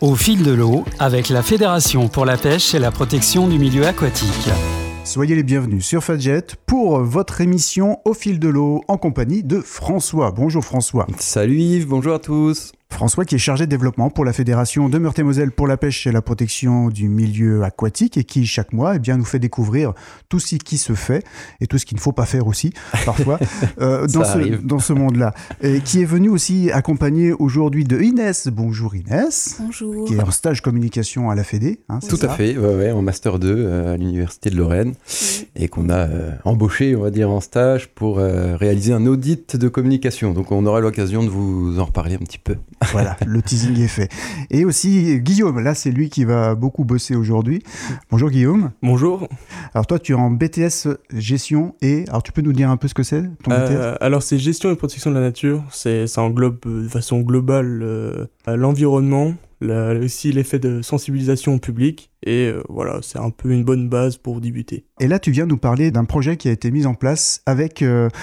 Au fil de l'eau, avec la Fédération pour la pêche et la protection du milieu aquatique. Soyez les bienvenus sur Fadjet pour votre émission Au fil de l'eau en compagnie de François. Bonjour François. Salut Yves, bonjour à tous. François qui est chargé de développement pour la Fédération de Meurthe-et-Moselle pour la pêche et la protection du milieu aquatique et qui chaque mois nous fait découvrir tout ce qui se fait et tout ce qu'il ne faut pas faire aussi parfois dans ce monde-là. Et qui est venu aussi accompagner aujourd'hui de Inès. Bonjour Inès. Bonjour. Qui est en stage communication à la Fédé. Tout à fait, en Master 2 à l'Université de Lorraine et qu'on a embauché, on va dire, en stage pour réaliser un audit de communication. Donc on aura l'occasion de vous en reparler un petit peu. Voilà, le teasing est fait. Et aussi Guillaume, là c'est lui qui va beaucoup bosser aujourd'hui. Bonjour Guillaume. Bonjour. Alors toi tu es en BTS gestion et alors tu peux nous dire un peu ce que c'est ton BTS? Alors c'est gestion et protection de la nature, ça englobe de façon globale l'environnement, aussi l'effet de sensibilisation au public et voilà, c'est un peu une bonne base pour débuter. Et là tu viens nous parler d'un projet qui a été mis en place avec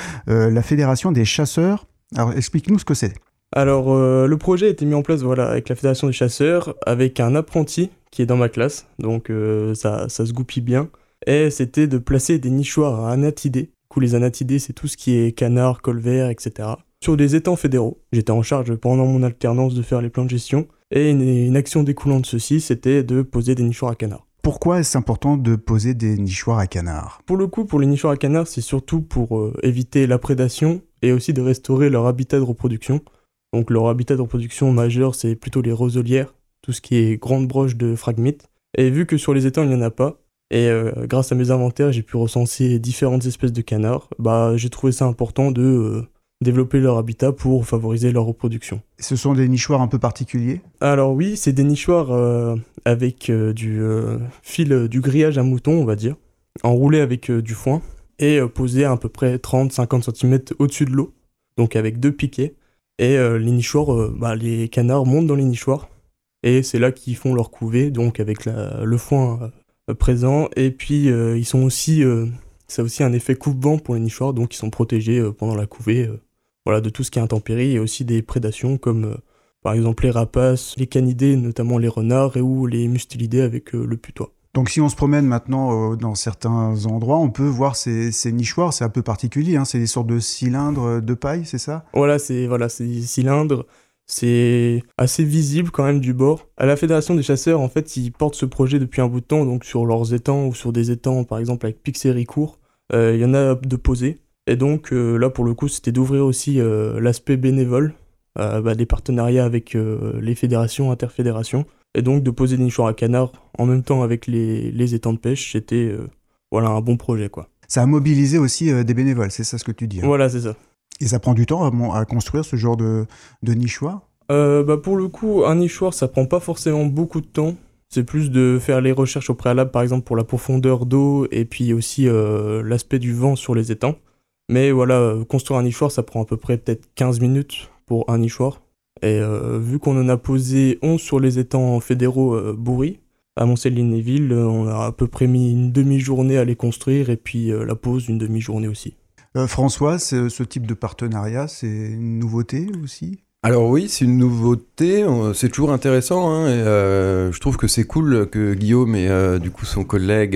la Fédération des chasseurs. Alors explique-nous ce que c'est. Alors, le projet a été mis en place avec la Fédération des chasseurs, avec un apprenti qui est dans ma classe, donc ça se goupille bien. Et c'était de placer des nichoirs à anatidés. Du coup, les anatidés, c'est tout ce qui est canard, colvert, etc. Sur des étangs fédéraux. J'étais en charge pendant mon alternance de faire les plans de gestion. Et une action découlant de ceci, c'était de poser des nichoirs à canard. Pourquoi est-ce important de poser des nichoirs à canard? Pour le coup, pour les nichoirs à canard, c'est surtout pour éviter la prédation et aussi de restaurer leur habitat de reproduction. Donc leur habitat de reproduction majeur, c'est plutôt les roselières, tout ce qui est grande broche de phragmites. Et vu que sur les étangs, il n'y en a pas, et grâce à mes inventaires, j'ai pu recenser différentes espèces de canards, j'ai trouvé ça important de développer leur habitat pour favoriser leur reproduction. Ce sont des nichoirs un peu particuliers? Alors oui, c'est des nichoirs avec du fil, du grillage à mouton, on va dire, enroulés avec du foin, et posés à peu près 30-50 cm au-dessus de l'eau, donc avec 2 piquets. Et les nichoirs, les canards montent dans les nichoirs et c'est là qu'ils font leur couvée, donc avec le foin présent. Et puis ils sont aussi, ça a aussi un effet coupe-vent pour les nichoirs, donc ils sont protégés pendant la couvée, de tout ce qui est intempéries et aussi des prédations comme par exemple les rapaces, les canidés, notamment les renards ou les mustélidés avec le putois. Donc si on se promène maintenant dans certains endroits, on peut voir ces nichoirs, c'est un peu particulier, c'est des sortes de cylindres de paille, c'est ça? C'est des cylindres, c'est assez visible quand même du bord. À la Fédération des chasseurs, en fait, ils portent ce projet depuis un bout de temps, donc sur leurs étangs ou sur des étangs, par exemple avec pics et ricourt, il y en a de posés. Et donc là, pour le coup, c'était d'ouvrir aussi l'aspect bénévole, des partenariats avec les fédérations, interfédérations. Et donc de poser des nichoirs à canard en même temps avec les étangs de pêche, c'était un bon projet, quoi. Ça a mobilisé aussi des bénévoles, c'est ça ce que tu dis? Voilà, c'est ça. Et ça prend du temps à construire ce genre de nichoir? Pour le coup, un nichoir, ça prend pas forcément beaucoup de temps. C'est plus de faire les recherches au préalable, par exemple pour la profondeur d'eau et puis aussi l'aspect du vent sur les étangs. Mais construire un nichoir, ça prend à peu près peut-être 15 minutes pour un nichoir. Et vu qu'on en a posé 11 sur les étangs fédéraux Bourry, à Montcel-Lignéville, on a à peu près mis une demi-journée à les construire et puis la pose une demi-journée aussi. François, ce type de partenariat, c'est une nouveauté aussi? Alors oui, c'est une nouveauté, c'est toujours intéressant, et je trouve que c'est cool que Guillaume et du coup son collègue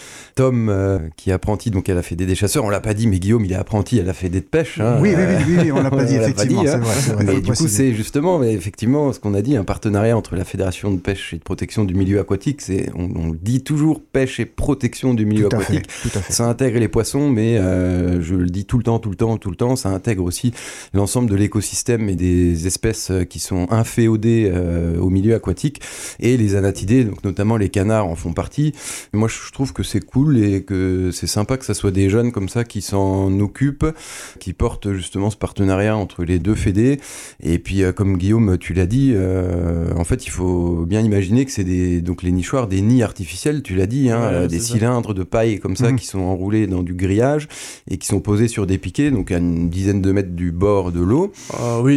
Tom, qui est apprenti donc à la Fédé des chasseurs, on l'a pas dit, mais Guillaume il est apprenti à la Fédé de pêche. Oui, on l'a pas dit, effectivement, c'est vrai. Mais du coup c'est justement, effectivement, ce qu'on a dit, un partenariat entre la Fédération de pêche et de protection du milieu aquatique, on le dit toujours, pêche et protection du milieu aquatique. Tout à fait. Ça intègre les poissons, mais je le dis tout le temps, ça intègre aussi l'ensemble de l'écosystème et des espèces qui sont inféodées au milieu aquatique, et les anatidés, donc notamment les canards, en font partie. Moi je trouve que c'est cool et que c'est sympa que ça soit des jeunes comme ça qui s'en occupent, qui portent justement ce partenariat entre les deux fédés. Et puis comme Guillaume tu l'as dit, en fait il faut bien imaginer que c'est donc les nichoirs, des nids artificiels, tu l'as dit, des cylindres de paille comme ça qui sont enroulés dans du grillage et qui sont posés sur des piquets, donc à une dizaine de mètres du bord de l'eau. Oui, à peu près.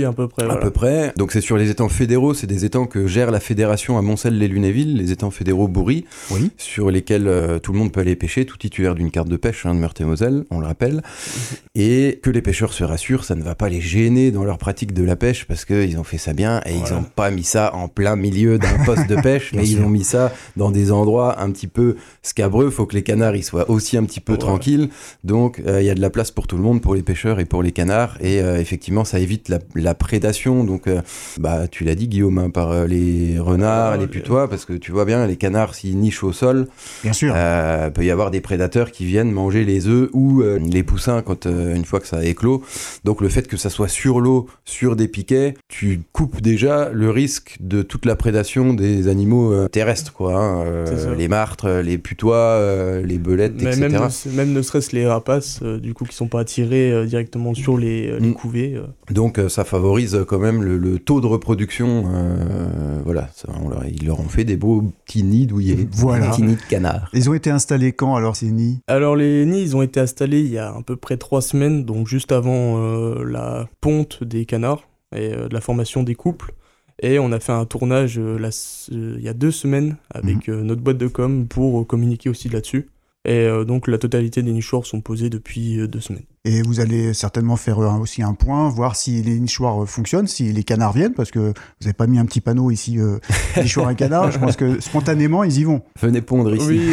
Voilà. À peu près. Donc c'est sur les étangs fédéraux, c'est des étangs que gère la fédération à Moncel-les-Lunéville, les étangs fédéraux Bourry, Oui. sur lesquels tout le monde peut aller pêcher, tout titulaire d'une carte de pêche de Meurthe-et-Moselle, on le rappelle. Et que les pêcheurs se rassurent, ça ne va pas les gêner dans leur pratique de la pêche parce qu'ils ont fait ça bien et ils n'ont pas mis ça en plein milieu d'un poste de pêche, mais ils ont mis ça dans des endroits un petit peu scabreux. Il faut que les canards ils soient aussi un petit peu tranquilles. Donc il y a de la place pour tout le monde, pour les pêcheurs et pour les canards. Et effectivement, ça évite la prédation. Donc tu l'as dit Guillaume, hein, par les renards, les putois, parce que tu vois bien, les canards s'ils nichent au sol, Bien sûr. peut y avoir des prédateurs qui viennent manger les œufs ou les poussins une fois que ça a éclos. Donc le fait que ça soit sur l'eau, sur des piquets, tu coupes déjà le risque de toute la prédation des animaux terrestres, quoi. Hein, les martres, les putois, les belettes, etc. Même ne serait-ce les rapaces, du coup, qui sont pas attirés directement sur les couvées. Donc ça favorise quand même le taux de reproduction. Voilà, ils leur ont fait des beaux petits nids douillés, Voilà. des petits nids de canards. Ils ont été installés quand alors ces nids? Alors les nids, ils ont été installés il y a à peu près 3 semaines, donc juste avant la ponte des canards et de la formation des couples. Et on a fait un tournage il y a 2 semaines avec notre boîte de com pour communiquer aussi là-dessus. Et donc la totalité des nichoirs sont posés depuis 2 semaines. Et vous allez certainement faire aussi un point, voir si les nichoirs fonctionnent, si les canards viennent, parce que vous n'avez pas mis un petit panneau ici, nichoir à canard. Je pense que spontanément, ils y vont. Venez pondre ici. Oui.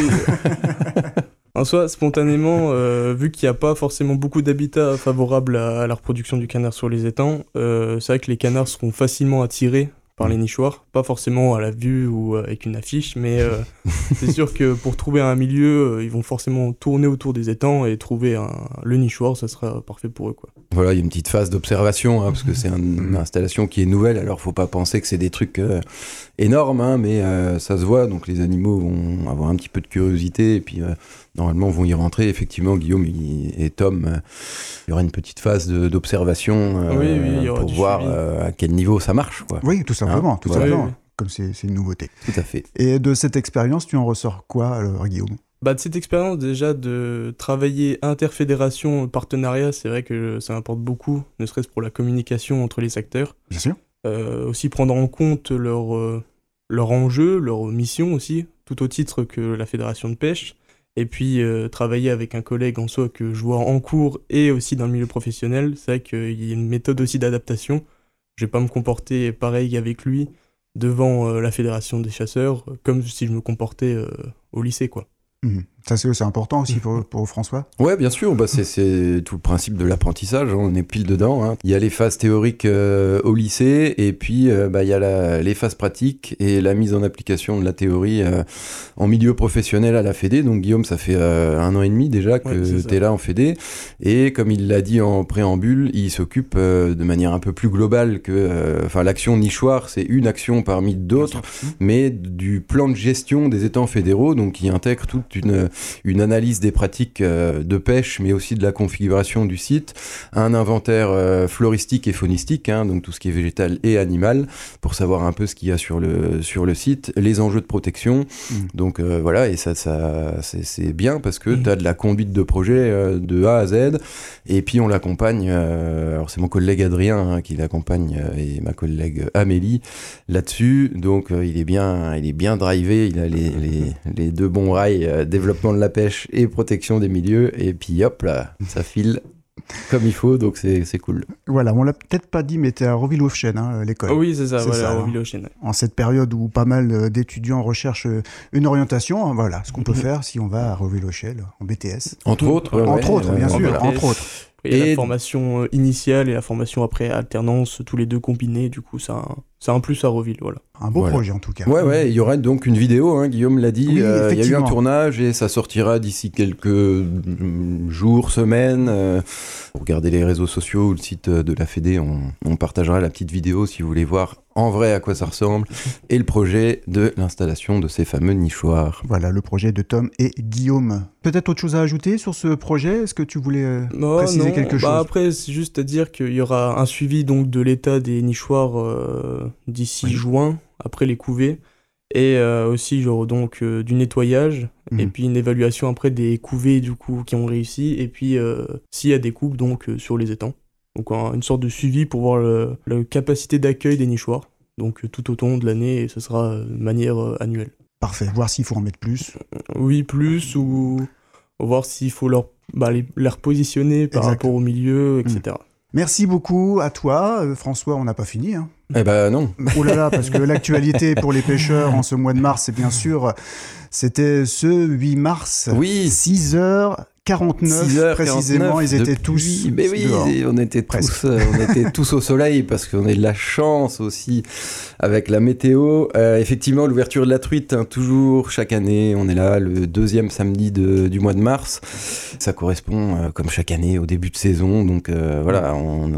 En soi, spontanément, vu qu'il n'y a pas forcément beaucoup d'habitats favorables à la reproduction du canard sur les étangs, c'est vrai que les canards seront facilement attirés par les nichoirs, pas forcément à la vue ou avec une affiche, mais c'est sûr que pour trouver un milieu, ils vont forcément tourner autour des étangs et trouver le nichoir, ça sera parfait pour eux, quoi. Voilà, il y a une petite phase d'observation, hein, parce que c'est une installation qui est nouvelle, alors faut pas penser que c'est des trucs énormes, hein, mais ça se voit, donc les animaux vont avoir un petit peu de curiosité, et puis normalement vont y rentrer. Effectivement, Guillaume et Tom, il y aura une petite phase d'observation pour voir à quel niveau ça marche, quoi. Oui, tout simplement, Hein, tout voilà. simplement. Oui. Comme c'est une nouveauté. Tout à fait. Et de cette expérience, tu en ressors quoi alors, Guillaume? De cette expérience déjà de travailler interfédération, partenariat, c'est vrai que ça m'apporte beaucoup, ne serait-ce pour la communication entre les acteurs. Bien sûr. Aussi prendre en compte leur enjeu, leur mission aussi, tout au titre que la fédération de pêche. Et puis travailler avec un collègue en soi que je vois en cours et aussi dans le milieu professionnel, c'est vrai qu'il y a une méthode aussi d'adaptation. Je vais pas me comporter pareil qu'avec lui devant la fédération des chasseurs, comme si je me comportais au lycée, quoi. Ça, c'est important aussi pour François. Ouais, bien sûr, c'est tout le principe de l'apprentissage, hein, on est pile dedans. Hein. Il y a les phases théoriques au lycée, et puis il y a les phases pratiques et la mise en application de la théorie en milieu professionnel à la Fédé. Donc Guillaume, ça fait 1 an et demi déjà que tu es là en Fédé, et comme il l'a dit en préambule, il s'occupe de manière un peu plus globale que... l'action nichoir, c'est une action parmi d'autres, mais du plan de gestion des étangs fédéraux, donc qui intègre toute une analyse des pratiques de pêche, mais aussi de la configuration du site, un inventaire floristique et faunistique, hein, donc tout ce qui est végétal et animal, pour savoir un peu ce qu'il y a sur le site, les enjeux de protection. Donc voilà, et ça c'est bien parce que tu as de la conduite de projet de A à Z, et puis on l'accompagne, alors c'est mon collègue Adrien qui l'accompagne, et ma collègue Amélie là-dessus, donc il est bien drivé, il a les 2 bons rails, développement de la pêche et protection des milieux, et puis hop là, ça file comme il faut, donc c'est cool. Voilà, on l'a peut-être pas dit, mais t'es à Roville-aux-Chênes, hein, l'école. Oh oui, c'est ça, à Roville-aux-Chênes. En cette période où pas mal d'étudiants recherchent une orientation, hein, voilà ce qu'on peut faire si on va à Roville-aux-Chênes en BTS. Entre autres, bien sûr, voilà. entre autres. Et la formation initiale et la formation après alternance, tous les deux combinés, du coup, c'est un plus à Roville, voilà. Un beau projet en tout cas. Ouais, il y aura donc une vidéo, hein, Guillaume l'a dit, oui, il y a eu un tournage et ça sortira d'ici quelques jours, semaines. Regardez les réseaux sociaux ou le site de la Fédé, on partagera la petite vidéo si vous voulez voir en vrai à quoi ça ressemble, et le projet de l'installation de ces fameux nichoirs. Voilà, le projet de Tom et Guillaume. Peut-être autre chose à ajouter sur ce projet? Est-ce que tu voulais préciser quelque chose? Après, c'est juste à dire qu'il y aura un suivi donc, de l'état des nichoirs d'ici juin, après les couvées, et aussi genre, donc, du nettoyage, et puis une évaluation après des couvées du coup, qui ont réussi, et puis s'il y a des coupes donc, sur les étangs. Donc une sorte de suivi pour voir la capacité d'accueil des nichoirs. Donc tout au long de l'année, et ce sera de manière annuelle. Parfait, voir s'il faut en mettre plus. Oui, plus, ou voir s'il faut les repositionner par rapport au milieu, etc. Merci beaucoup à toi, François, on n'a pas fini. Hein. Eh ben non. Oh là là, parce que l'actualité pour les pêcheurs en ce mois de mars, c'est bien sûr, c'était ce 8 mars, oui. 6h49 précisément, ils étaient tous dehors. On était tous au soleil parce qu'on a de la chance aussi avec la météo. Effectivement, l'ouverture de la truite, hein, toujours chaque année, on est là le 2e samedi du mois de mars. Ça correspond comme chaque année au début de saison, donc voilà,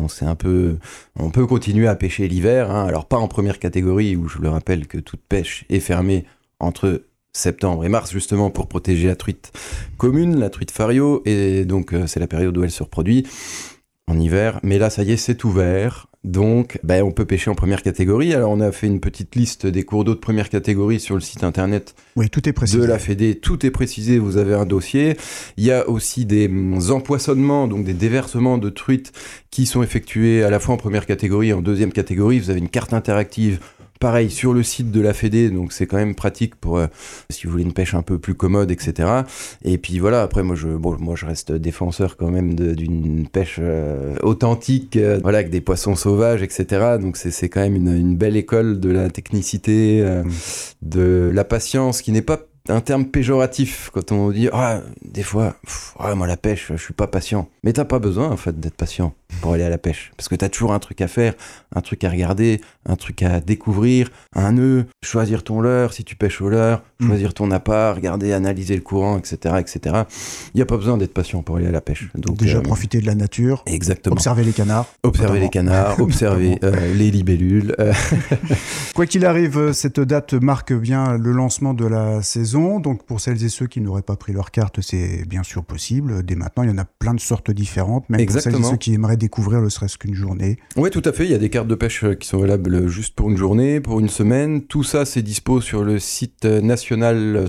on peut continuer à pêcher l'hiver, hein. Alors pas en première catégorie où je le rappelle que toute pêche est fermée entre septembre et mars, justement pour protéger la truite commune, la truite fario, et donc c'est la période où elle se reproduit en hiver. Mais là, ça y est, c'est ouvert, donc on peut pêcher en première catégorie. Alors on a fait une petite liste des cours d'eau de première catégorie sur le site internet. Oui, tout est précisé. De la Fédé, tout est précisé, vous avez un dossier. Il y a aussi des empoisonnements, donc des déversements de truites qui sont effectués à la fois en première catégorie et en deuxième catégorie. Vous avez une carte interactive. Pareil, sur le site de la Fédé, donc c'est quand même pratique pour si vous voulez une pêche un peu plus commode, etc. Et puis voilà, après moi je reste défenseur quand même d'une pêche authentique, voilà, avec des poissons sauvages, etc. Donc c'est quand même une belle école de la technicité, de la patience, qui n'est pas un terme péjoratif quand on dit des fois moi la pêche je suis pas patient, mais t'as pas besoin en fait d'être patient pour aller à la pêche, parce que t'as toujours un truc à faire, un truc à regarder, un truc à découvrir, un nœud, choisir ton leurre si tu pêches au leurre, choisir ton appât, regarder, analyser le courant, etc. Il y a pas besoin d'être patient pour aller à la pêche. Donc déjà profiter de la nature, exactement, observer les canards, observer les libellules. Quoi qu'il arrive, cette date marque bien le lancement de la saison. Donc pour celles et ceux qui n'auraient pas pris leur carte, c'est bien sûr possible. Dès maintenant, il y en a plein de sortes différentes, même pour celles et ceux qui aimeraient découvrir ne serait-ce qu'une journée. Oui, tout à fait. Il y a des cartes de pêche qui sont valables juste pour une journée, pour une semaine. Tout ça, c'est dispo sur le site national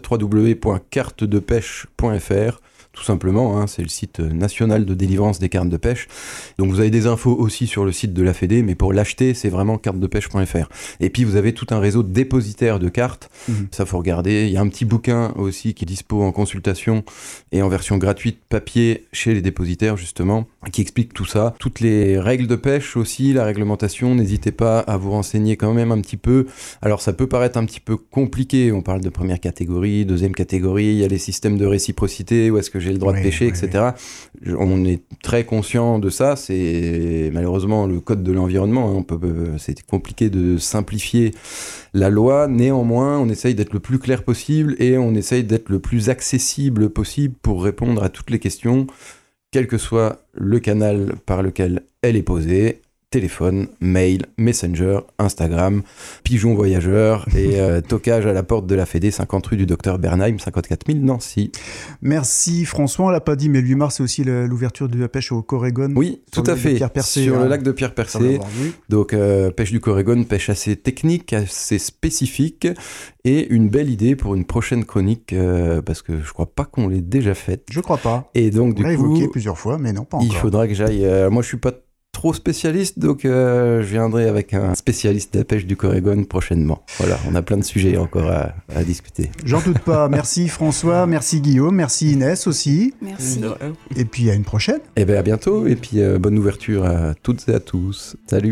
www.cartedepêche.fr. Tout simplement, hein, c'est le site national de délivrance des cartes de pêche. Donc vous avez des infos aussi sur le site de la Fédé, mais pour l'acheter, c'est vraiment cartedepêche.fr. Et puis vous avez tout un réseau de dépositaires de cartes. Ça, faut regarder. Il y a un petit bouquin aussi qui est dispo en consultation et en version gratuite papier chez les dépositaires, justement, qui explique tout ça. Toutes les règles de pêche aussi, la réglementation, n'hésitez pas à vous renseigner quand même un petit peu. Alors ça peut paraître un petit peu compliqué. On parle de première catégorie, deuxième catégorie, il y a les systèmes de réciprocité, où est-ce que j'ai le droit de pêcher, etc. On est très conscient de ça. C'est malheureusement le code de l'environnement. Hein. C'est compliqué de simplifier la loi. Néanmoins, on essaye d'être le plus clair possible et on essaye d'être le plus accessible possible pour répondre à toutes les questions, quel que soit le canal par lequel elle est posée. Téléphone, mail, Messenger, Instagram, pigeon voyageur et toquage à la porte de la Fédé, 50 rue du Docteur Bernheim, 54 000 Nancy. Merci François, on l'a pas dit, mais le 8 mars c'est aussi l'ouverture de la pêche au Corégon. Oui, tout à fait, sur le lac de Pierre-Percé. Donc pêche du Corégon, pêche assez technique, assez spécifique et une belle idée pour une prochaine chronique parce que je crois pas qu'on l'ait déjà faite. Je crois pas. Et donc du coup, évoqué plusieurs fois, mais non pas encore. Il faudra que j'aille. Moi, je suis pas trop spécialiste, donc je viendrai avec un spécialiste de la pêche du Corégon prochainement. Voilà, on a plein de sujets encore à discuter. J'en doute pas. Merci François, merci Guillaume, merci Inès aussi. Merci. Et puis à une prochaine. Et bien à bientôt, et puis bonne ouverture à toutes et à tous. Salut.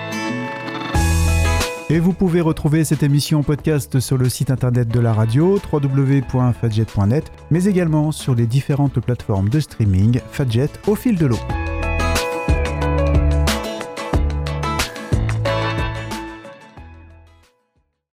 Et vous pouvez retrouver cette émission en podcast sur le site internet de la radio, www.fadjet.net, mais également sur les différentes plateformes de streaming Fadjet au fil de l'eau.